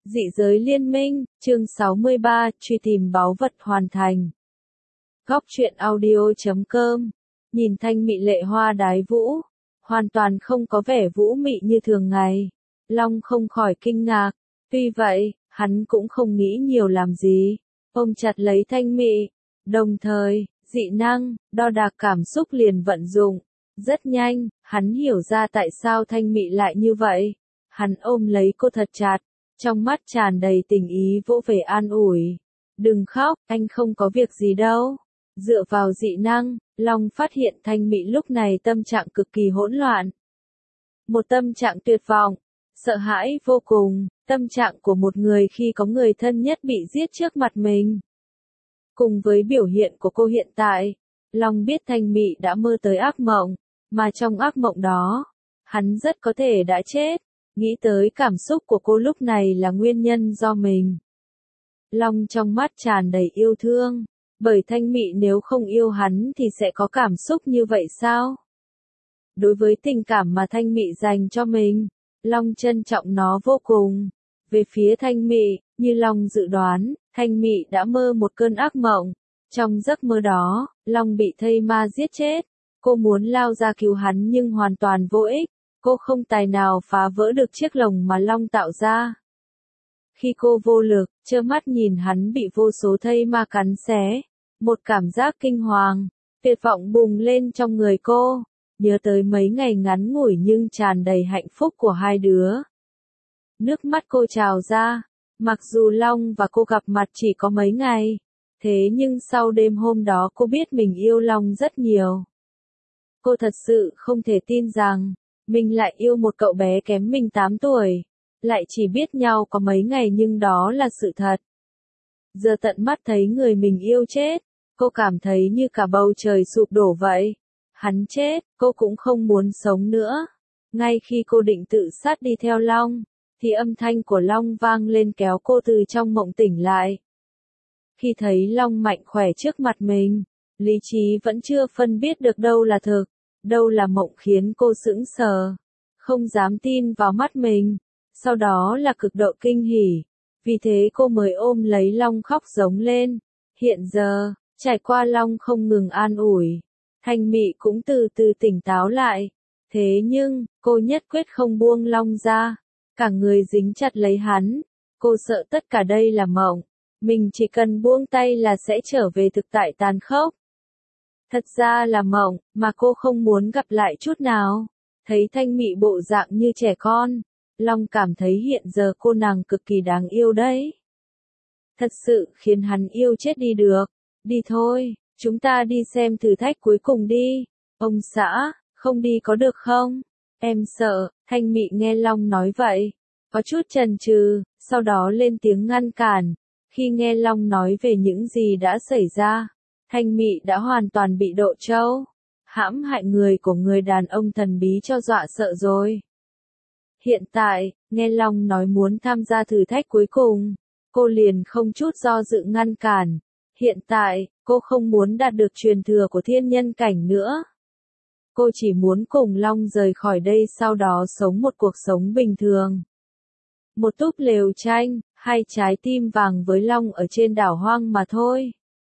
Dị giới liên minh, chương 63, truy tìm báu vật hoàn thành. Góc truyện audio.com. Nhìn Thanh Mị lệ hoa đái vũ, hoàn toàn không có vẻ vũ mị như thường ngày. Long không khỏi kinh ngạc, tuy vậy, hắn cũng không nghĩ nhiều làm gì. Ôm chặt lấy Thanh Mị, đồng thời, dị năng, đo đạc cảm xúc liền vận dụng. Rất nhanh, hắn hiểu ra tại sao Thanh Mị lại như vậy. Hắn ôm lấy cô thật chặt, trong mắt tràn đầy tình ý vỗ về an ủi. Đừng khóc, anh không có việc gì đâu. Dựa vào dị năng, Long phát hiện Thanh Mị lúc này tâm trạng cực kỳ hỗn loạn. Một tâm trạng tuyệt vọng, sợ hãi vô cùng, tâm trạng của một người khi có người thân nhất bị giết trước mặt mình. Cùng với biểu hiện của cô hiện tại, Long biết Thanh Mị đã mơ tới ác mộng, mà trong ác mộng đó, hắn rất có thể đã chết. Nghĩ tới cảm xúc của cô lúc này là nguyên nhân do mình. Long trong mắt tràn đầy yêu thương, bởi Thanh Mị nếu không yêu hắn thì sẽ có cảm xúc như vậy sao? Đối với tình cảm mà Thanh Mị dành cho mình, Long trân trọng nó vô cùng. Về phía Thanh Mị, như Long dự đoán, Thanh Mị đã mơ một cơn ác mộng. Trong giấc mơ đó, Long bị thây ma giết chết. Cô muốn lao ra cứu hắn nhưng hoàn toàn vô ích. Cô không tài nào phá vỡ được chiếc lồng mà Long tạo ra. Khi cô vô lực, trơ mắt nhìn hắn bị vô số thây ma cắn xé, một cảm giác kinh hoàng, tuyệt vọng bùng lên trong người cô, nhớ tới mấy ngày ngắn ngủi nhưng tràn đầy hạnh phúc của hai đứa. Nước mắt cô trào ra, mặc dù Long và cô gặp mặt chỉ có mấy ngày, thế nhưng sau đêm hôm đó cô biết mình yêu Long rất nhiều. Cô thật sự không thể tin rằng, mình lại yêu một cậu bé kém mình 8 tuổi, lại chỉ biết nhau có mấy ngày nhưng đó là sự thật. Giờ tận mắt thấy người mình yêu chết, cô cảm thấy như cả bầu trời sụp đổ vậy. Hắn chết, cô cũng không muốn sống nữa. Ngay khi cô định tự sát đi theo Long, thì âm thanh của Long vang lên kéo cô từ trong mộng tỉnh lại. Khi thấy Long mạnh khỏe trước mặt mình, lý trí vẫn chưa phân biết được đâu là thực, đâu là mộng khiến cô sững sờ, không dám tin vào mắt mình, sau đó là cực độ kinh hỉ, vì thế cô mới ôm lấy Long khóc giống lên. Hiện giờ, trải qua Long không ngừng an ủi, Thanh Mị cũng từ từ tỉnh táo lại, thế nhưng, cô nhất quyết không buông Long ra, cả người dính chặt lấy hắn, cô sợ tất cả đây là mộng, mình chỉ cần buông tay là sẽ trở về thực tại tàn khốc. Thật ra là mộng, mà cô không muốn gặp lại chút nào. Thấy Thanh Mị bộ dạng như trẻ con, Long cảm thấy hiện giờ cô nàng cực kỳ đáng yêu đấy. Thật sự khiến hắn yêu chết đi được. Đi thôi, chúng ta đi xem thử thách cuối cùng đi. Ông xã, không đi có được không? Em sợ. Thanh Mị nghe Long nói vậy, có chút chần chừ, sau đó lên tiếng ngăn cản. Khi nghe Long nói về những gì đã xảy ra, Thanh Mị đã hoàn toàn bị độ trâu, hãm hại người của người đàn ông thần bí cho dọa sợ rồi. Hiện tại, nghe Long nói muốn tham gia thử thách cuối cùng, cô liền không chút do dự ngăn cản. Hiện tại, cô không muốn đạt được truyền thừa của thiên nhân cảnh nữa. Cô chỉ muốn cùng Long rời khỏi đây sau đó sống một cuộc sống bình thường. Một túp lều tranh, hai trái tim vàng với Long ở trên đảo hoang mà thôi.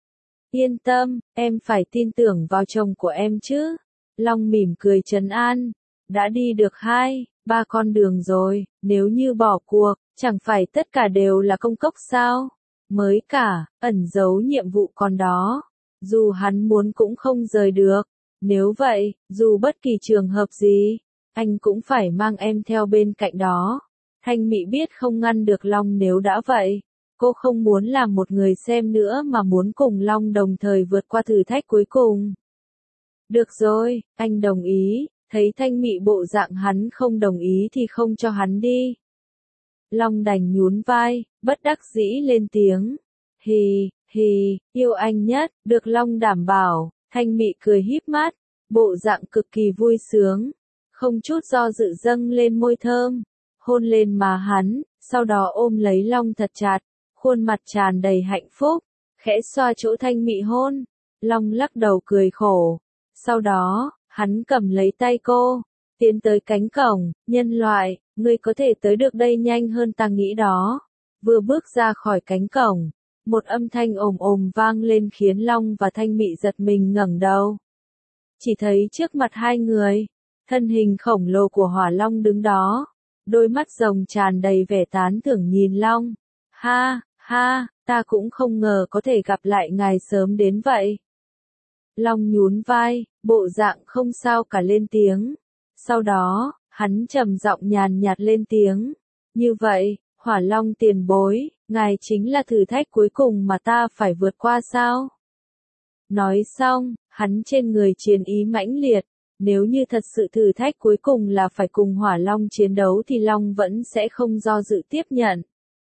Yên tâm, em phải tin tưởng vào chồng của em chứ. Long mỉm cười trấn an. Đã đi được 2-3 con đường rồi, nếu như bỏ cuộc, chẳng phải tất cả đều là công cốc sao? Mới cả, ẩn giấu nhiệm vụ còn đó. Dù hắn muốn cũng không rời được. Nếu vậy, dù bất kỳ trường hợp gì, anh cũng phải mang em theo bên cạnh đó. Thanh Mị biết không ngăn được Long nếu đã vậy. Cô không muốn làm một người xem nữa mà muốn cùng Long đồng thời vượt qua thử thách cuối cùng. Được rồi, anh đồng ý. Thấy Thanh Mị bộ dạng hắn không đồng ý thì không cho hắn đi. Long đành nhún vai, bất đắc dĩ lên tiếng. Hì, yêu anh nhất, được Long đảm bảo. Thanh Mị cười híp mắt, bộ dạng cực kỳ vui sướng. Không chút do dự dâng lên môi thơm, hôn lên má hắn, sau đó ôm lấy Long thật chặt. Khuôn mặt tràn đầy hạnh phúc, khẽ xoa chỗ Thanh Mị hôn. Long lắc đầu cười khổ. Sau đó, hắn cầm lấy tay cô, tiến tới cánh cổng. Nhân loại, ngươi có thể tới được đây nhanh hơn ta nghĩ đó. Vừa bước ra khỏi cánh cổng, một âm thanh ồm ồm vang lên khiến Long và Thanh Mị giật mình ngẩng đầu. Chỉ thấy trước mặt hai người, thân hình khổng lồ của Hỏa Long đứng đó, đôi mắt rồng tràn đầy vẻ tán thưởng nhìn Long. Ha, ha, ta cũng không ngờ có thể gặp lại ngài sớm đến vậy. Long nhún vai, bộ dạng không sao cả lên tiếng. Sau đó, hắn trầm giọng nhàn nhạt lên tiếng. Như vậy, Hỏa Long tiền bối, ngài chính là thử thách cuối cùng mà ta phải vượt qua sao? Nói xong, hắn trên người chiến ý mãnh liệt. Nếu như thật sự thử thách cuối cùng là phải cùng Hỏa Long chiến đấu thì Long vẫn sẽ không do dự tiếp nhận.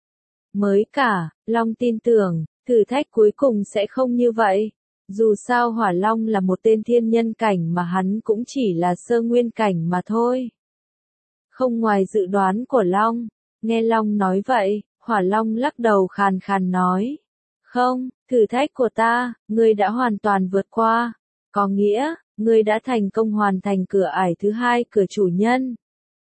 Mới cả, Long tin tưởng, thử thách cuối cùng sẽ không như vậy. Dù sao Hỏa Long là một tên thiên nhân cảnh mà hắn cũng chỉ là sơ nguyên cảnh mà thôi. Không ngoài dự đoán của Long, nghe Long nói vậy, Hỏa Long lắc đầu khàn khàn nói. Không, thử thách của ta, ngươi đã hoàn toàn vượt qua. Có nghĩa, ngươi đã thành công hoàn thành cửa ải thứ hai cửa chủ nhân.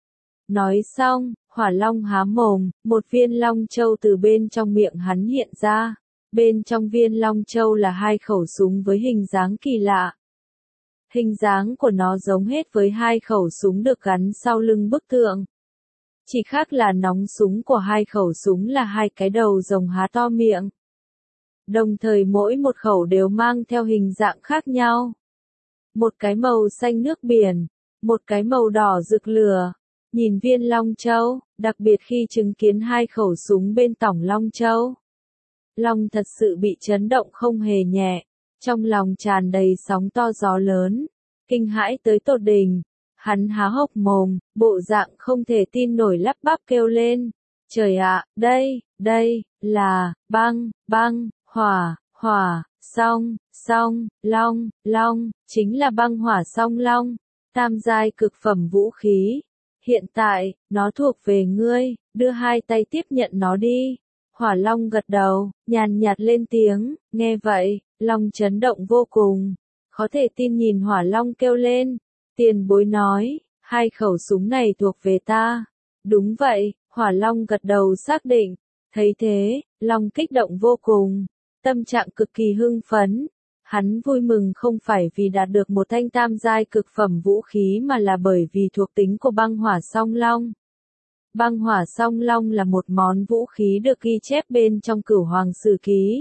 Nói xong, Hỏa Long há mồm, một viên long châu từ bên trong miệng hắn hiện ra. Bên trong viên long châu là hai khẩu súng với hình dáng kỳ lạ. Hình dáng của nó giống hết với hai khẩu súng được gắn sau lưng bức tượng. Chỉ khác là nòng súng của hai khẩu súng là hai cái đầu rồng há to miệng. Đồng thời mỗi một khẩu đều mang theo hình dạng khác nhau. Một cái màu xanh nước biển, một cái màu đỏ rực lửa. Nhìn viên long châu, đặc biệt khi chứng kiến hai khẩu súng bên tỏng long châu. Long thật sự bị chấn động không hề nhẹ, trong lòng tràn đầy sóng to gió lớn, kinh hãi tới tột đỉnh. Hắn há hốc mồm, bộ dạng không thể tin nổi lắp bắp kêu lên. Trời ạ, đây, là, băng, hỏa, song, long, chính là băng hỏa song long, tam giai cực phẩm vũ khí. Hiện tại, nó thuộc về ngươi, đưa hai tay tiếp nhận nó đi. Hỏa Long gật đầu, nhàn nhạt lên tiếng, nghe vậy, Long chấn động vô cùng. Khó thể tin nhìn Hỏa Long kêu lên. Tiền bối nói, hai khẩu súng này thuộc về ta. Đúng vậy, Hỏa Long gật đầu xác định. Thấy thế, Long kích động vô cùng. Tâm trạng cực kỳ hưng phấn. Hắn vui mừng không phải vì đạt được một thanh tam giai cực phẩm vũ khí mà là bởi vì thuộc tính của băng hỏa song long. Băng hỏa song long là một món vũ khí được ghi chép bên trong Cửu Hoàng Sử Ký.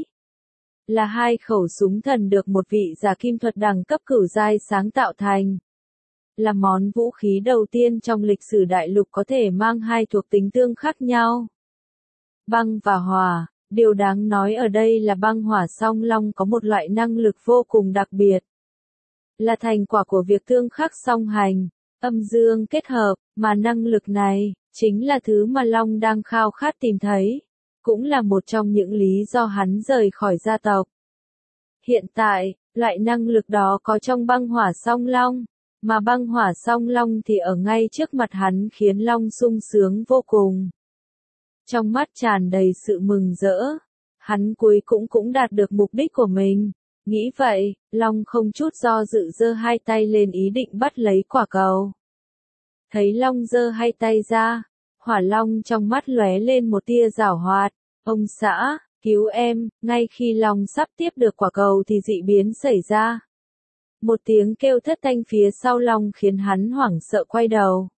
Là hai khẩu súng thần được một vị giả kim thuật đẳng cấp cửu giai sáng tạo thành. Là món vũ khí đầu tiên trong lịch sử đại lục có thể mang hai thuộc tính tương khác nhau. Băng và hỏa. Điều đáng nói ở đây là băng hỏa song long có một loại năng lực vô cùng đặc biệt. Là thành quả của việc tương khắc song hành, âm dương kết hợp, mà năng lực này, chính là thứ mà Long đang khao khát tìm thấy. Cũng là một trong những lý do hắn rời khỏi gia tộc. Hiện tại, loại năng lực đó có trong băng hỏa song long, mà băng hỏa song long thì ở ngay trước mặt hắn khiến Long sung sướng vô cùng. Trong mắt tràn đầy sự mừng rỡ, hắn cuối cũng đạt được mục đích của mình. Nghĩ vậy, Long không chút do dự giơ hai tay lên ý định bắt lấy quả cầu. Thấy Long giơ hai tay ra, Hỏa Long trong mắt lóe lên một tia giảo hoạt. Ông xã, cứu em, ngay khi Long sắp tiếp được quả cầu thì dị biến xảy ra. Một tiếng kêu thất thanh phía sau Long khiến hắn hoảng sợ quay đầu.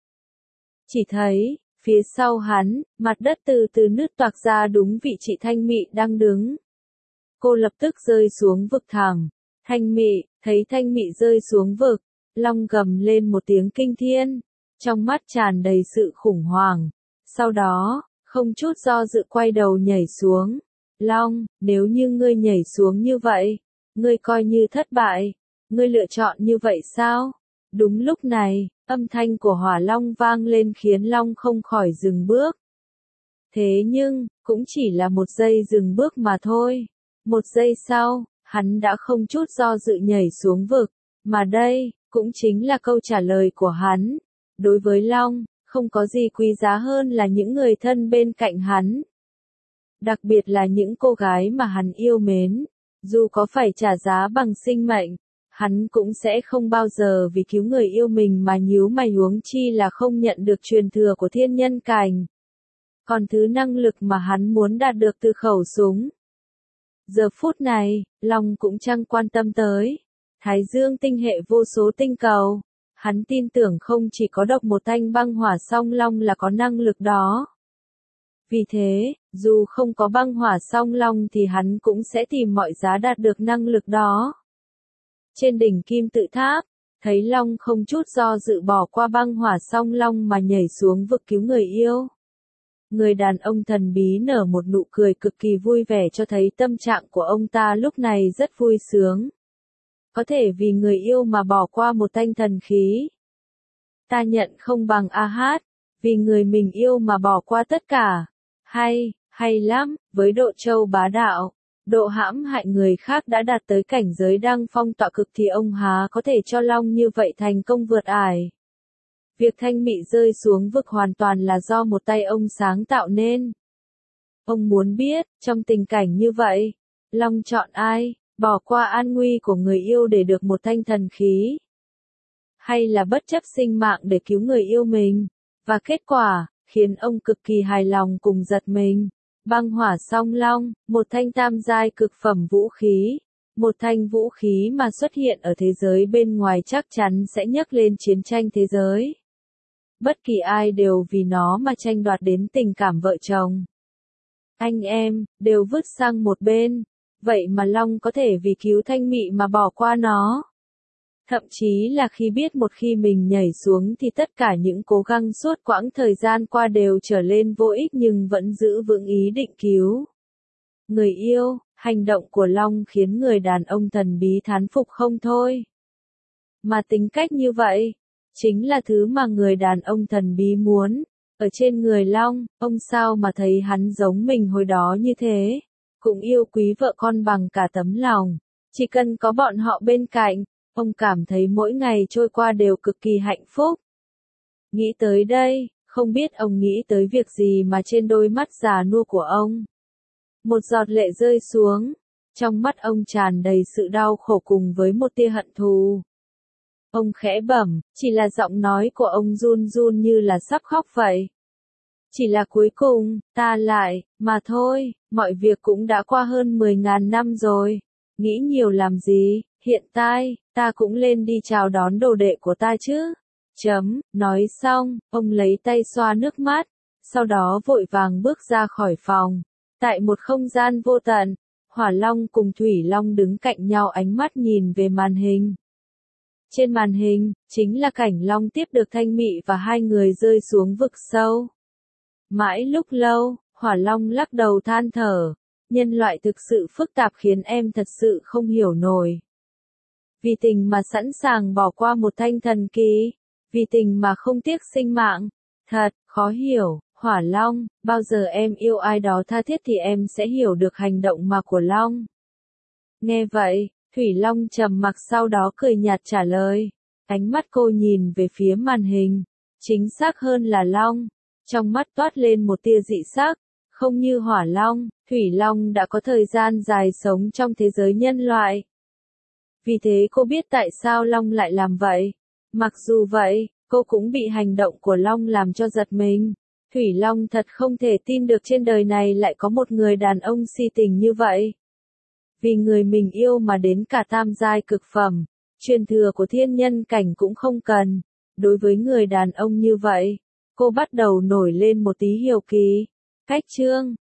Chỉ thấy, phía sau hắn, mặt đất từ từ nứt toạc ra đúng vị trí Thanh Mị đang đứng. Cô lập tức rơi xuống vực thẳm. Thanh Mị, thấy Thanh Mị rơi xuống vực, Long gầm lên một tiếng kinh thiên, trong mắt tràn đầy sự khủng hoảng. Sau đó, không chút do dự quay đầu nhảy xuống. Long, nếu như ngươi nhảy xuống như vậy, ngươi coi như thất bại. Ngươi lựa chọn như vậy sao? Đúng lúc này, âm thanh của Hỏa Long vang lên khiến Long không khỏi dừng bước. Thế nhưng, cũng chỉ là một giây dừng bước mà thôi. Một giây sau, hắn đã không chút do dự nhảy xuống vực. Mà đây, cũng chính là câu trả lời của hắn. Đối với Long, không có gì quý giá hơn là những người thân bên cạnh hắn. Đặc biệt là những cô gái mà hắn yêu mến. Dù có phải trả giá bằng sinh mệnh, hắn cũng sẽ không bao giờ vì cứu người yêu mình mà nhíu mày, huống chi là không nhận được truyền thừa của thiên nhân cảnh. còn thứ năng lực mà hắn muốn đạt được từ khẩu súng. Giờ phút này, Long cũng chẳng quan tâm tới. Thái Dương tinh hệ vô số tinh cầu. Hắn tin tưởng không chỉ có độc một thanh băng hỏa song long là có năng lực đó. Vì thế, dù không có băng hỏa song long thì hắn cũng sẽ tìm mọi giá đạt được năng lực đó. Trên đỉnh kim tự tháp, thấy Long không chút do dự bỏ qua băng hỏa song long mà nhảy xuống vực cứu người yêu. Người đàn ông thần bí nở một nụ cười cực kỳ vui vẻ cho thấy tâm trạng của ông ta lúc này rất vui sướng. Có thể vì người yêu mà bỏ qua một thanh thần khí. Ta nhận không bằng A-hát, vì người mình yêu mà bỏ qua tất cả. Hay lắm, với độ trâu bá đạo, độ hãm hại người khác đã đạt tới cảnh giới đăng phong tọa cực thì ông há có thể cho Long như vậy thành công vượt ải. Việc Thanh Mị rơi xuống vực hoàn toàn là do một tay ông sáng tạo nên. Ông muốn biết, trong tình cảnh như vậy, Long chọn ai, bỏ qua an nguy của người yêu để được một thanh thần khí? Hay là bất chấp sinh mạng để cứu người yêu mình? Và kết quả, khiến ông cực kỳ hài lòng cùng giật mình. Băng hỏa song long, một thanh tam giai cực phẩm vũ khí. Một thanh vũ khí mà xuất hiện ở thế giới bên ngoài chắc chắn sẽ nhấc lên chiến tranh thế giới. Bất kỳ ai đều vì nó mà tranh đoạt đến tình cảm vợ chồng. Anh em, đều vứt sang một bên. Vậy mà Long có thể vì cứu Thanh Mị mà bỏ qua nó. Thậm chí là khi biết một khi mình nhảy xuống thì tất cả những cố gắng suốt quãng thời gian qua đều trở lên vô ích nhưng vẫn giữ vững ý định cứu người yêu. Hành động của Long khiến người đàn ông thần bí thán phục không thôi. Mà tính cách như vậy, chính là thứ mà người đàn ông thần bí muốn. Ở trên người Long, ông sao mà thấy hắn giống mình hồi đó như thế. Cũng yêu quý vợ con bằng cả tấm lòng. Chỉ cần có bọn họ bên cạnh, ông cảm thấy mỗi ngày trôi qua đều cực kỳ hạnh phúc. Nghĩ tới đây, không biết ông nghĩ tới việc gì mà trên đôi mắt già nua của ông. Một giọt lệ rơi xuống, trong mắt ông tràn đầy sự đau khổ cùng với một tia hận thù. Ông khẽ bẩm, chỉ là giọng nói của ông run run như là sắp khóc vậy. Chỉ là cuối cùng, ta lại, mà thôi, mọi việc cũng đã qua hơn 10.000 năm rồi. Nghĩ nhiều làm gì, hiện tại, ta cũng lên đi chào đón đồ đệ của ta chứ. Nói xong, ông lấy tay xoa nước mắt, sau đó vội vàng bước ra khỏi phòng. Tại một không gian vô tận, Hỏa Long cùng Thủy Long đứng cạnh nhau ánh mắt nhìn về màn hình. Trên màn hình, chính là cảnh Long tiếp được Thanh Mị và hai người rơi xuống vực sâu. Mãi lúc lâu, Hỏa Long lắc đầu than thở. Nhân loại thực sự phức tạp khiến em thật sự không hiểu nổi. Vì tình mà sẵn sàng bỏ qua một thanh thần kỳ. Vì tình mà không tiếc sinh mạng. Thật, khó hiểu. Hỏa Long, bao giờ em yêu ai đó tha thiết thì em sẽ hiểu được hành động mà của Long. Nghe vậy, Thủy Long trầm mặc sau đó cười nhạt trả lời. Ánh mắt cô nhìn về phía màn hình. Chính xác hơn là Long. Trong mắt toát lên một tia dị sắc. Không như Hỏa Long, Thủy Long đã có thời gian dài sống trong thế giới nhân loại. Vì thế cô biết tại sao Long lại làm vậy. Mặc dù vậy, cô cũng bị hành động của Long làm cho giật mình. Thủy Long thật không thể tin được trên đời này lại có một người đàn ông si tình như vậy. Vì người mình yêu mà đến cả tam giai cực phẩm, truyền thừa của thiên nhân cảnh cũng không cần. Đối với người đàn ông như vậy, cô bắt đầu nổi lên một tí hiếu kỳ. Cách chương